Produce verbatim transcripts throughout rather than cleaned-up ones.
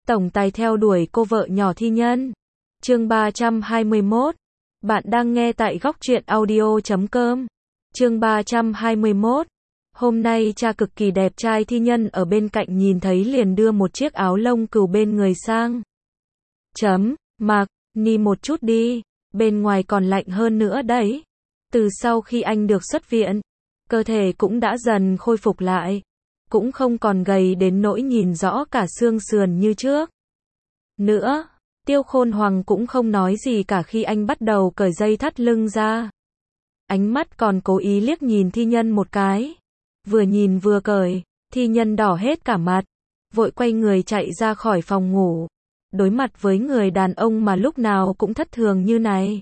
tổng tài theo đuổi cô vợ nhỏ Thi Nhân. Chương ba trăm hai mươi mốt. Bạn đang nghe tại góc truyện audio chấm com. Chương ba trăm hai mươi mốt. Hôm nay cha cực kỳ đẹp trai Thi Nhân ở bên cạnh nhìn thấy liền đưa một chiếc áo lông cừu bên người sang. Chấm, mặc, ni một chút đi, bên ngoài còn lạnh hơn nữa đấy. Từ sau khi anh được xuất viện, cơ thể cũng đã dần khôi phục lại. Cũng không còn gầy đến nỗi nhìn rõ cả xương sườn như trước. Nữa, Tiêu Khôn Hoàng cũng không nói gì cả khi anh bắt đầu cởi dây thắt lưng ra. Ánh mắt còn cố ý liếc nhìn Thi Nhân một cái. Vừa nhìn vừa cởi, Thi Nhân đỏ hết cả mặt, vội quay người chạy ra khỏi phòng ngủ. Đối mặt với người đàn ông mà lúc nào cũng thất thường như này,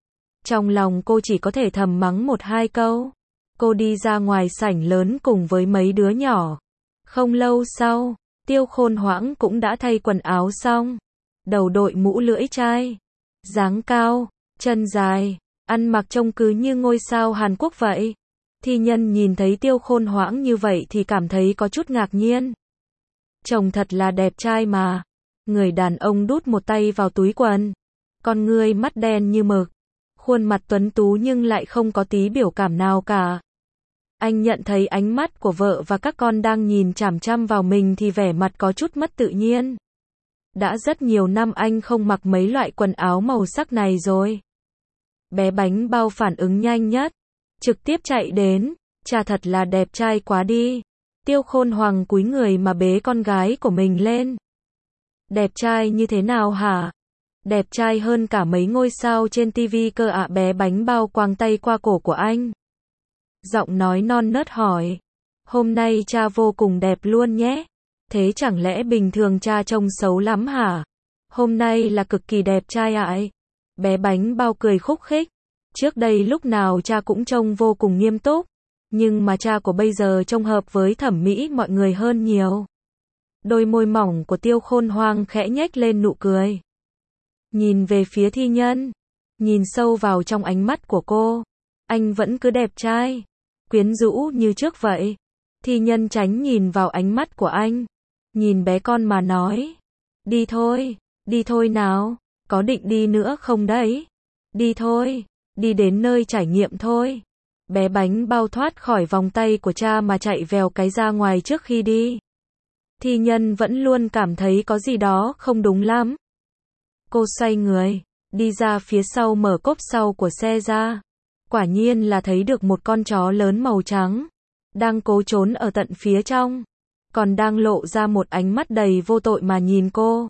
trong lòng cô chỉ có thể thầm mắng một hai câu. Cô đi ra ngoài sảnh lớn cùng với mấy đứa nhỏ. Không lâu sau, Tiêu Khôn Hoãng cũng đã thay quần áo xong. Đầu đội mũ lưỡi chai, dáng cao, chân dài, ăn mặc trông cứ như ngôi sao Hàn Quốc vậy. Thi Nhân nhìn thấy Tiêu Khôn Hoãng như vậy thì cảm thấy có chút ngạc nhiên. Chồng thật là đẹp trai mà. Người đàn ông đút một tay vào túi quần. Con ngươi mắt đen như mực. Khuôn mặt tuấn tú nhưng lại không có tí biểu cảm nào cả. Anh nhận thấy ánh mắt của vợ và các con đang nhìn chằm chằm vào mình thì vẻ mặt có chút mất tự nhiên. Đã rất nhiều năm anh không mặc mấy loại quần áo màu sắc này rồi. Bé Bánh Bao phản ứng nhanh nhất, trực tiếp chạy đến, cha thật là đẹp trai quá đi. Tiêu Khôn Hoàng cúi người mà bế con gái của mình lên. Đẹp trai như thế nào hả? Đẹp trai hơn cả mấy ngôi sao trên tivi cơ ạ. Bé Bánh Bao quàng tay qua cổ của anh. Giọng nói non nớt hỏi. Hôm nay cha vô cùng đẹp luôn nhé. Thế chẳng lẽ bình thường cha trông xấu lắm hả? Hôm nay là cực kỳ đẹp trai ạ ấy. Bé Bánh Bao cười khúc khích. Trước đây lúc nào cha cũng trông vô cùng nghiêm túc. Nhưng mà cha của bây giờ trông hợp với thẩm mỹ mọi người hơn nhiều. Đôi môi mỏng của Tiêu Khôn Hoang khẽ nhếch lên nụ cười. Nhìn về phía Thi Nhân. Nhìn sâu vào trong ánh mắt của cô. Anh vẫn cứ đẹp trai, quyến rũ như trước vậy. Thi Nhân tránh nhìn vào ánh mắt của anh. Nhìn bé con mà nói. Đi thôi, đi thôi nào, có định đi nữa không đấy? Đi thôi, đi đến nơi trải nghiệm thôi. Bé Bánh Bao thoát khỏi vòng tay của cha mà chạy vèo cái ra ngoài trước khi đi. Thi Nhân vẫn luôn cảm thấy có gì đó không đúng lắm. Cô xoay người, đi ra phía sau mở cốp sau của xe ra. Quả nhiên là thấy được một con chó lớn màu trắng, đang cố trốn ở tận phía trong, còn đang lộ ra một ánh mắt đầy vô tội mà nhìn cô.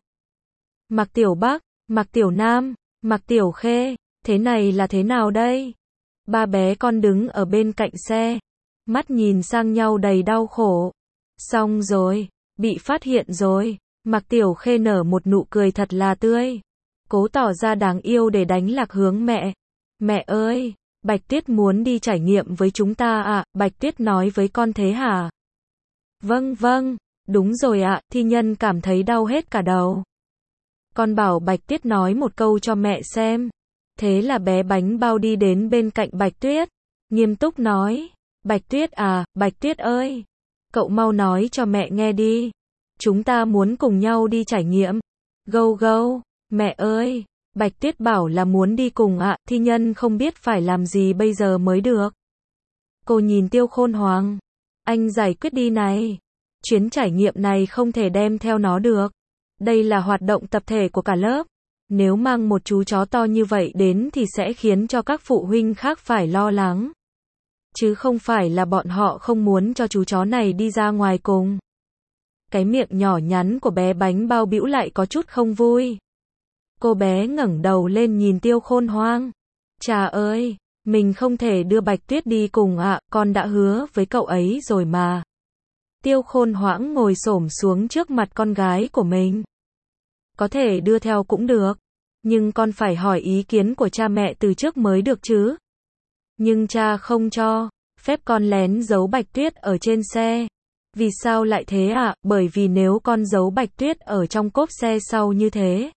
Mạc Tiểu Bắc, Mạc Tiểu Nam, Mạc Tiểu Khê, thế này là thế nào đây? Ba bé con đứng ở bên cạnh xe, mắt nhìn sang nhau đầy đau khổ. Xong rồi, bị phát hiện rồi. Mạc Tiểu Khê nở một nụ cười thật là tươi, cố tỏ ra đáng yêu để đánh lạc hướng mẹ. Mẹ ơi! Bạch Tuyết muốn đi trải nghiệm với chúng ta ạ. À, Bạch Tuyết nói với con thế hả? Vâng vâng, đúng rồi ạ. À, Thi Nhân cảm thấy đau hết cả đầu. Con bảo Bạch Tuyết nói một câu cho mẹ xem. Thế là bé Bánh Bao đi đến bên cạnh Bạch Tuyết, nghiêm túc nói. Bạch Tuyết à, Bạch Tuyết ơi, cậu mau nói cho mẹ nghe đi. Chúng ta muốn cùng nhau đi trải nghiệm. Gâu gâu, mẹ ơi. Bạch Tuyết bảo là muốn đi cùng ạ. À, Thi Nhân không biết phải làm gì bây giờ mới được. Cô nhìn Tiêu Khôn Hoàng. Anh giải quyết đi này. Chuyến trải nghiệm này không thể đem theo nó được. Đây là hoạt động tập thể của cả lớp. Nếu mang một chú chó to như vậy đến thì sẽ khiến cho các phụ huynh khác phải lo lắng. Chứ không phải là bọn họ không muốn cho chú chó này đi ra ngoài cùng. Cái miệng nhỏ nhắn của bé Bánh Bao bĩu lại có chút không vui. Cô bé ngẩng đầu lên nhìn Tiêu Khôn Hoang. Cha ơi, mình không thể đưa Bạch Tuyết đi cùng ạ, à, con đã hứa với cậu ấy rồi mà. Tiêu Khôn Hoãng ngồi xổm xuống trước mặt con gái của mình. Có thể đưa theo cũng được, nhưng con phải hỏi ý kiến của cha mẹ từ trước mới được chứ. Nhưng cha không cho phép con lén giấu Bạch Tuyết ở trên xe. Vì sao lại thế ạ? À? Bởi vì nếu con giấu Bạch Tuyết ở trong cốp xe sau như thế,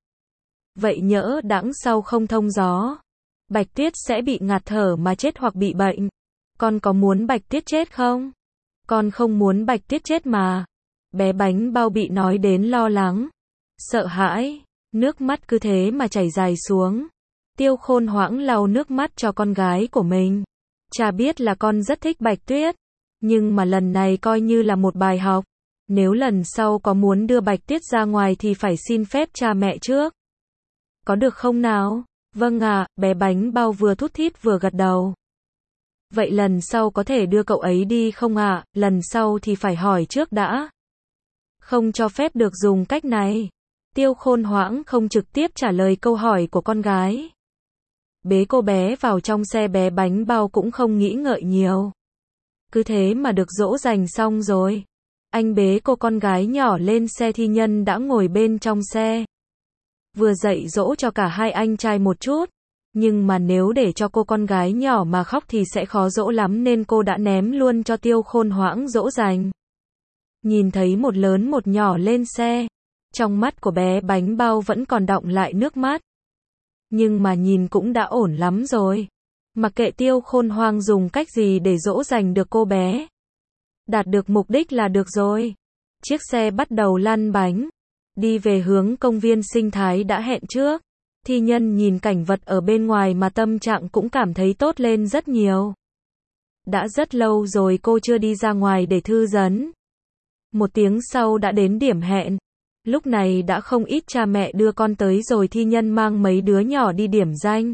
vậy nhỡ đẵng sau không thông gió, Bạch Tuyết sẽ bị ngạt thở mà chết hoặc bị bệnh. Con có muốn Bạch Tuyết chết không? Con không muốn Bạch Tuyết chết mà. Bé Bánh Bao bị nói đến lo lắng. sợ hãi, nước mắt cứ thế mà chảy dài xuống. Tiêu Khôn Hoảng lau nước mắt cho con gái của mình. Cha biết là con rất thích Bạch Tuyết, nhưng mà lần này coi như là một bài học. Nếu lần sau có muốn đưa Bạch Tuyết ra ngoài thì phải xin phép cha mẹ trước. Có được không nào? Vâng ạ, bé bánh bao vừa thút thít vừa gật đầu. Vậy lần sau có thể đưa cậu ấy đi không ạ? Lần sau thì phải hỏi trước đã. Không cho phép được dùng cách này. Tiêu Khôn Hoảng không trực tiếp trả lời câu hỏi của con gái. Bế cô bé vào trong xe, bé bánh bao cũng không nghĩ ngợi nhiều. Cứ thế mà được dỗ dành xong rồi. Anh bế cô con gái nhỏ lên xe, Thi Nhân đã ngồi bên trong xe. Vừa dạy dỗ cho cả hai anh trai một chút. Nhưng mà nếu để cho cô con gái nhỏ mà khóc thì sẽ khó dỗ lắm nên cô đã ném luôn cho Tiêu Khôn Hoảng dỗ dành. Nhìn thấy một lớn một nhỏ lên xe. Trong mắt của bé bánh bao vẫn còn đọng lại nước mắt. Nhưng mà nhìn cũng đã ổn lắm rồi. Mặc kệ Tiêu Khôn Hoảng dùng cách gì để dỗ dành được cô bé. Đạt được mục đích là được rồi. Chiếc xe bắt đầu lăn bánh. Đi về hướng công viên sinh thái đã hẹn trước. Thi Nhân nhìn cảnh vật ở bên ngoài mà tâm trạng cũng cảm thấy tốt lên rất nhiều. Đã rất lâu rồi cô chưa đi ra ngoài để thư giãn. Một tiếng sau đã đến điểm hẹn. Lúc này đã không ít cha mẹ đưa con tới rồi. Thi Nhân mang mấy đứa nhỏ đi điểm danh.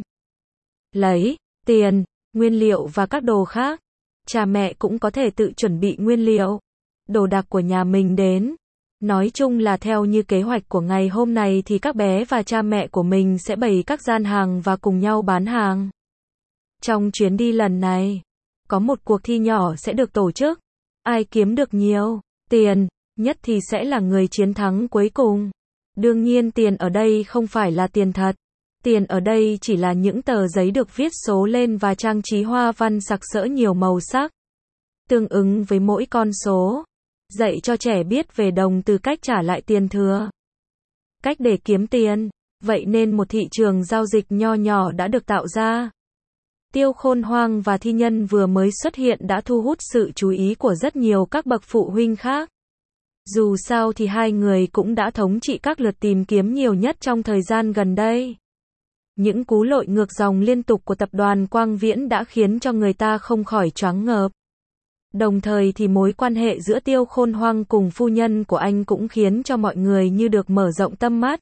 Lấy tiền, nguyên liệu và các đồ khác. Cha mẹ cũng có thể tự chuẩn bị nguyên liệu, đồ đạc của nhà mình đến. Nói chung là theo như kế hoạch của ngày hôm nay thì các bé và cha mẹ của mình sẽ bày các gian hàng và cùng nhau bán hàng. Trong chuyến đi lần này, có một cuộc thi nhỏ sẽ được tổ chức. Ai kiếm được nhiều tiền nhất thì sẽ là người chiến thắng cuối cùng. Đương nhiên tiền ở đây không phải là tiền thật. Tiền ở đây chỉ là những tờ giấy được viết số lên và trang trí hoa văn sặc sỡ nhiều màu sắc. Tương ứng với mỗi con số. Dạy cho trẻ biết về đồng từ cách trả lại tiền thừa. Cách để kiếm tiền. Vậy nên một thị trường giao dịch nho nhỏ đã được tạo ra. Tiêu Khôn Hoảng và Thi Nhân vừa mới xuất hiện đã thu hút sự chú ý của rất nhiều các bậc phụ huynh khác. Dù sao thì hai người cũng đã thống trị các lượt tìm kiếm nhiều nhất trong thời gian gần đây. Những cú lội ngược dòng liên tục của tập đoàn Quang Viễn đã khiến cho người ta không khỏi choáng ngợp. Đồng thời thì mối quan hệ giữa Tiêu Khôn Hoảng cùng phu nhân của anh cũng khiến cho mọi người như được mở rộng tầm mắt.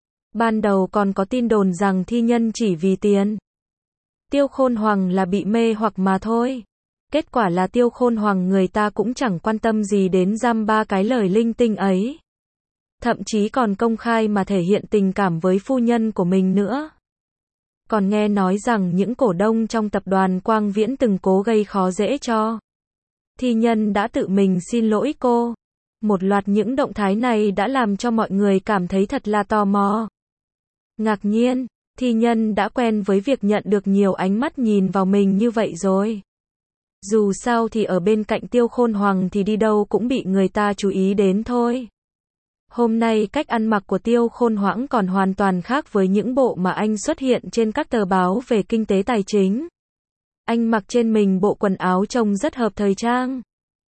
Ban đầu còn có tin đồn rằng Thi Nhân chỉ vì tiền. Tiêu Khôn Hoảng là bị mê hoặc mà thôi. Kết quả là Tiêu Khôn Hoảng người ta cũng chẳng quan tâm gì đến dăm ba cái lời linh tinh ấy. Thậm chí còn công khai mà thể hiện tình cảm với phu nhân của mình nữa. Còn nghe nói rằng những cổ đông trong tập đoàn Quang Viễn từng cố gây khó dễ cho Thi Nhân đã tự mình xin lỗi cô. Một loạt những động thái này đã làm cho mọi người cảm thấy thật là tò mò. Ngạc nhiên, Thi Nhân đã quen với việc nhận được nhiều ánh mắt nhìn vào mình như vậy rồi. Dù sao thì ở bên cạnh Tiêu Khôn Hoảng thì đi đâu cũng bị người ta chú ý đến thôi. Hôm nay cách ăn mặc của Tiêu Khôn Hoảng còn hoàn toàn khác với những bộ mà anh xuất hiện trên các tờ báo về kinh tế tài chính. Anh mặc trên mình bộ quần áo trông rất hợp thời trang.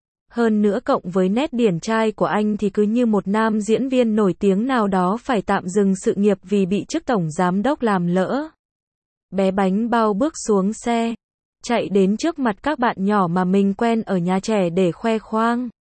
Hơn nữa cộng với nét điển trai của anh thì cứ như một nam diễn viên nổi tiếng nào đó phải tạm dừng sự nghiệp vì bị chức tổng giám đốc làm lỡ. Bé bánh bao bước xuống xe, chạy đến trước mặt các bạn nhỏ mà mình quen ở nhà trẻ để khoe khoang.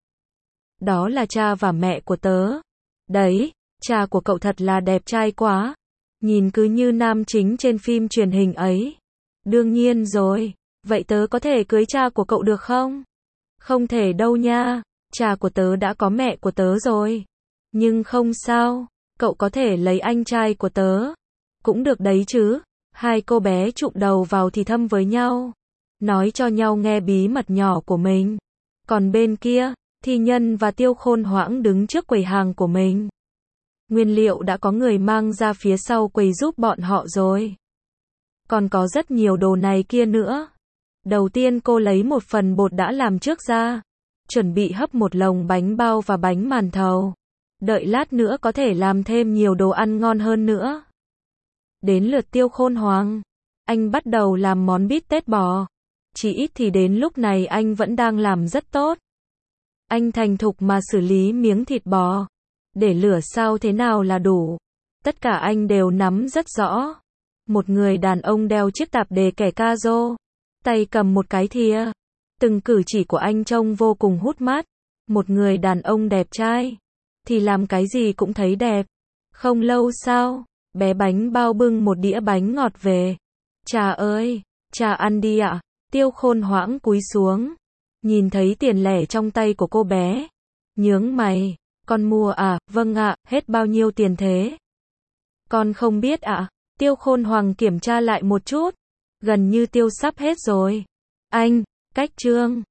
Đó là cha và mẹ của tớ. Đấy, cha của cậu thật là đẹp trai quá. Nhìn cứ như nam chính trên phim truyền hình ấy. Đương nhiên rồi, vậy tớ có thể cưới cha của cậu được không? Không thể đâu nha, cha của tớ đã có mẹ của tớ rồi. Nhưng không sao, cậu có thể lấy anh trai của tớ. Cũng được đấy chứ. Hai cô bé chụm đầu vào thì thầm với nhau. Nói cho nhau nghe bí mật nhỏ của mình. Còn bên kia, Thi Nhân và Tiêu Khôn Hoảng đứng trước quầy hàng của mình. Nguyên liệu đã có người mang ra phía sau quầy giúp bọn họ rồi. Còn có rất nhiều đồ này kia nữa. Đầu tiên cô lấy một phần bột đã làm trước ra. Chuẩn bị hấp một lồng bánh bao và bánh màn thầu. Đợi lát nữa có thể làm thêm nhiều đồ ăn ngon hơn nữa. Đến lượt Tiêu Khôn Hoảng. Anh bắt đầu làm món bít tết bò. Chỉ ít thì đến lúc này anh vẫn đang làm rất tốt. Anh thành thục mà xử lý miếng thịt bò. Để lửa sao thế nào là đủ. Tất cả anh đều nắm rất rõ. Một người đàn ông đeo chiếc tạp dề kẻ ca rô, tay cầm một cái thìa. Từng cử chỉ của anh trông vô cùng hút mắt. Một người đàn ông đẹp trai, thì làm cái gì cũng thấy đẹp. Không lâu sau, bé bánh bao bưng một đĩa bánh ngọt về. Trà ơi, trà ăn đi ạ. Tiêu Khôn hoãng cúi xuống, nhìn thấy tiền lẻ trong tay của cô bé. Nhướng mày, con mua à, vâng ạ, hết bao nhiêu tiền thế? Con không biết ạ. Tiêu Khôn Hoàng kiểm tra lại một chút. Gần như tiêu sắp hết rồi. Anh, cách trương.